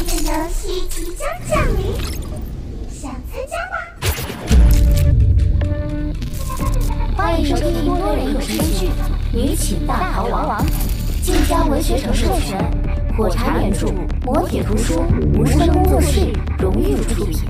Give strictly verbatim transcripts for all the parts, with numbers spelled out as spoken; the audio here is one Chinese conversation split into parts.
的游戏即将降临，想参加吗？ 欢迎收听多人有声剧《女寝大逃亡》，晋江文学城授权，火柴原著，磨铁图书，无声工作室荣誉出品。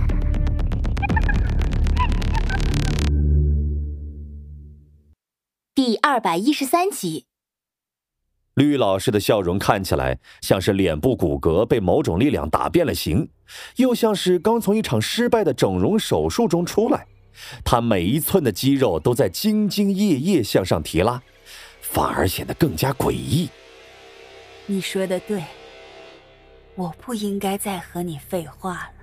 第二百一十三集。 绿老师的笑容看起来像是脸部骨骼被某种力量打变了形，又像是刚从一场失败的整容手术中出来。他每一寸的肌肉都在兢兢业业向上提拉，反而显得更加诡异。 你说的对，我不应该再和你废话了，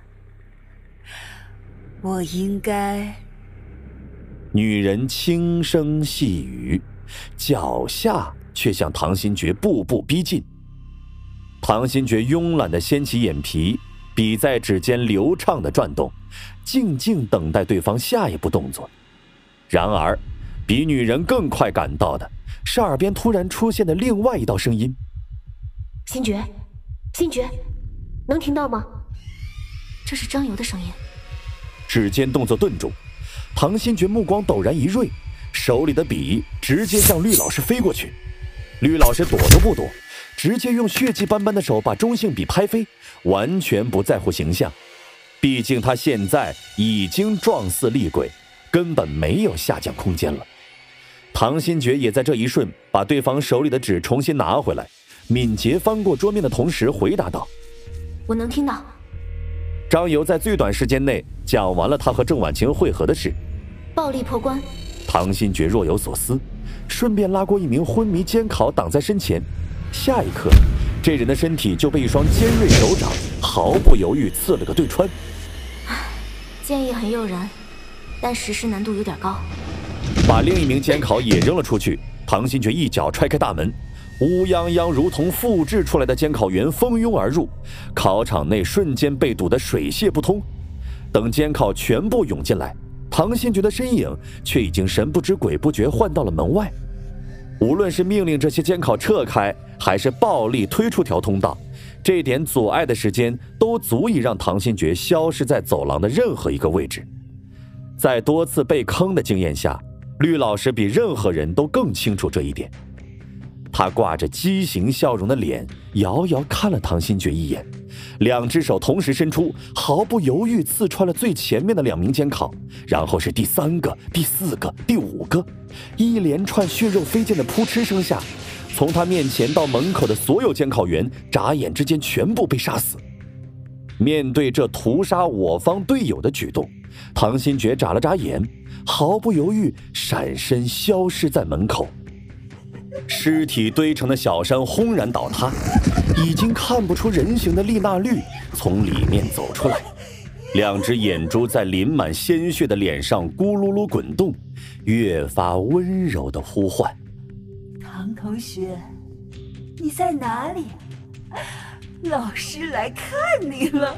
我应该…… 女人轻声细语，脚下却向唐新觉步步逼近。唐新觉慵懒地掀起眼皮，笔在指尖流畅地转动，静静等待对方下一步动作。然而比女人更快赶到的是耳边突然出现的另外一道声音。 新觉，新觉，能听到吗？这是张游的声音。 指尖动作顿住，唐新觉目光陡然一锐，手里的笔直接向绿老师飞过去。绿老师躲都不躲，直接用血迹斑斑的手把中性笔拍飞，完全不在乎形象。毕竟他现在已经状似厉鬼，根本没有下降空间了。唐新觉也在这一瞬把对方手里的纸重新拿回来，敏捷翻过桌面的同时回答道： 我能听到。 张游在最短时间内讲完了他和郑婉晴会合的事。 暴力破关。 唐新觉若有所思，顺便拉过一名昏迷监考挡在身前。下一刻，这人的身体就被一双尖锐手掌毫不犹豫刺了个对穿。 建议很诱人，但实施难度有点高。 把另一名监考也扔了出去，唐新觉一脚踹开大门，乌泱泱如同复制出来的监考员蜂拥而入，考场内瞬间被堵得水泄不通。等监考全部涌进来，唐新觉的身影却已经神不知鬼不觉换到了门外。无论是命令这些监考撤开，还是暴力推出条通道，这点阻碍的时间都足以让唐新觉消失在走廊的任何一个位置。在多次被坑的经验下，绿老师比任何人都更清楚这一点。他挂着畸形笑容的脸遥遥看了唐新觉一眼，两只手同时伸出，毫不犹豫刺穿了最前面的两名监考，然后是第三个、第四个、第五个，一连串血肉飞溅的扑哧声下，从他面前到门口的所有监考员眨眼之间全部被杀死。面对这屠杀我方队友的举动，唐新觉眨了眨眼，毫不犹豫闪身消失在门口。尸体堆成的小山轰然倒塌，已经看不出人形的丽娜绿从里面走出来，两只眼珠在淋满鲜血的脸上咕噜噜滚动，越发温柔地呼唤： 唐同学，你在哪里？老师来看你了。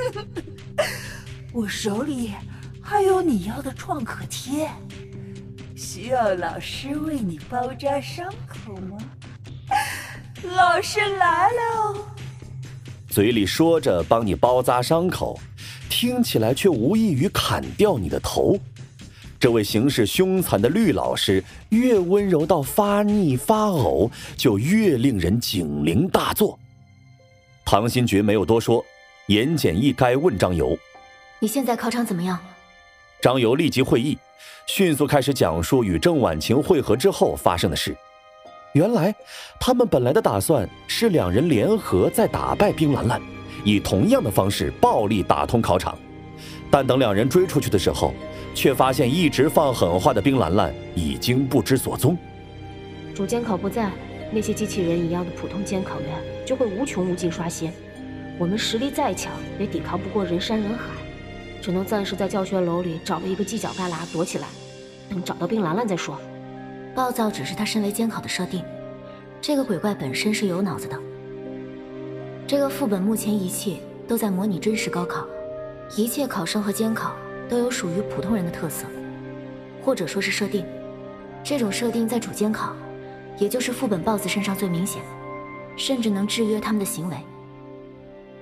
我手里还有你要的创可贴，需要老师为你包扎伤口吗？老师来了。 嘴里说着帮你包扎伤口，听起来却无异于砍掉你的头。这位行事凶残的绿老师越温柔到发腻发呕，就越令人警铃大作。唐新觉没有多说，言简意赅问张游： 你现在考场怎么样？ 张游立即会意，迅速开始讲述与郑婉晴会合之后发生的事。原来他们本来的打算是两人联合再打败冰兰兰，以同样的方式暴力打通考场。但等两人追出去的时候，却发现一直放狠话的冰兰兰已经不知所踪。 主监考不在，那些机器人一样的普通监考员就会无穷无尽刷新。我们实力再强，也抵抗不过人山人海，只能暂时在教学楼里找了一个犄角旮旯躲起来，等找到冰兰兰再说。 暴躁只是他身为监考的设定，这个鬼怪本身是有脑子的。这个副本目前一切都在模拟真实高考，一切考生和监考都有属于普通人的特色，或者说是设定。这种设定在主监考，也就是副本 B O S S 身上最明显，甚至能制约他们的行为。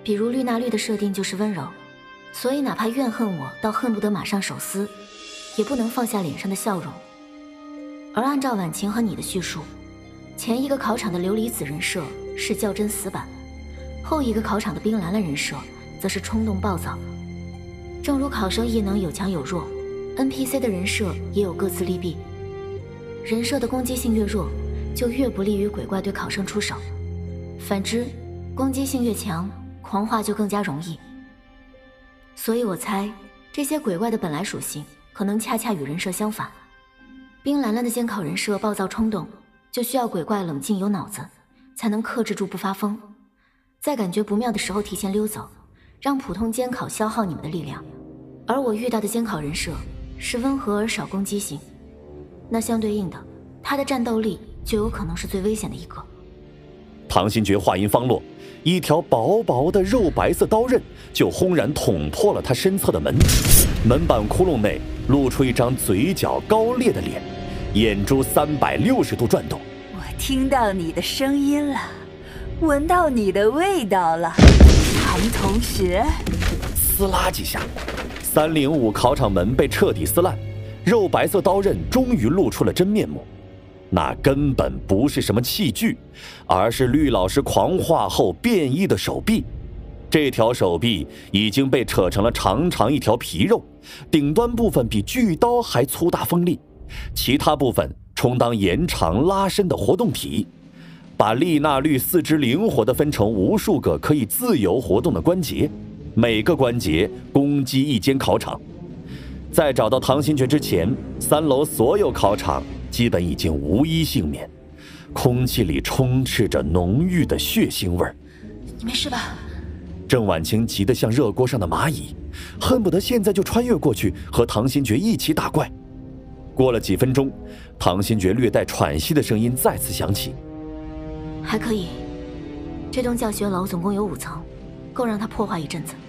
比如绿纳绿的设定就是温柔，所以哪怕怨恨我到恨不得马上手撕，也不能放下脸上的笑容。而按照婉晴和你的叙述，前一个考场的琉璃子人设是较真死板，后一个考场的冰兰兰人设则是冲动暴躁。正如考生异能有强有弱， N P C 的人设也有各自利弊。人设的攻击性越弱，就越不利于鬼怪对考生出手；反之，攻击性越强，狂化就更加容易。所以我猜，这些鬼怪的本来属性可能恰恰与人设相反。冰兰兰的监考人设暴躁冲动，就需要鬼怪冷静有脑子，才能克制住不发疯，在感觉不妙的时候提前溜走，让普通监考消耗你们的力量。而我遇到的监考人设是温和而少攻击性，那相对应的，他的战斗力就有可能是最危险的一个。 唐新觉话音方落，一条薄薄的肉白色刀刃就轰然捅破了他身侧的门，门板窟窿内露出一张嘴角高裂的脸，眼珠三百六十度转动。 我听到你的声音了，闻到你的味道了，唐同学。 撕拉几下，三零五考场门被彻底撕烂，肉白色刀刃终于露出了真面目。那根本不是什么器具，而是绿老师狂化后变异的手臂。这条手臂已经被扯成了长长一条皮肉，顶端部分比巨刀还粗大锋利，其他部分充当延长拉伸的活动体，把丽娜绿四肢灵活地分成无数个可以自由活动的关节，每个关节攻击一间考场。在找到唐新觉之前，三楼所有考场基本已经无一幸免，空气里充斥着浓郁的血腥味儿。 你没事吧？ 郑婉晴急得像热锅上的蚂蚁，恨不得现在就穿越过去和唐新觉一起打怪。过了几分钟，唐新觉略带喘息的声音再次响起： 还可以，这栋教学楼总共有五层，够让他破坏一阵子。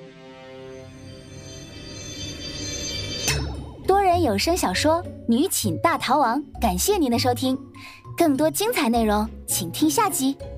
多人有声小说《女寝大逃亡》，感谢您的收听，更多精彩内容请听下集。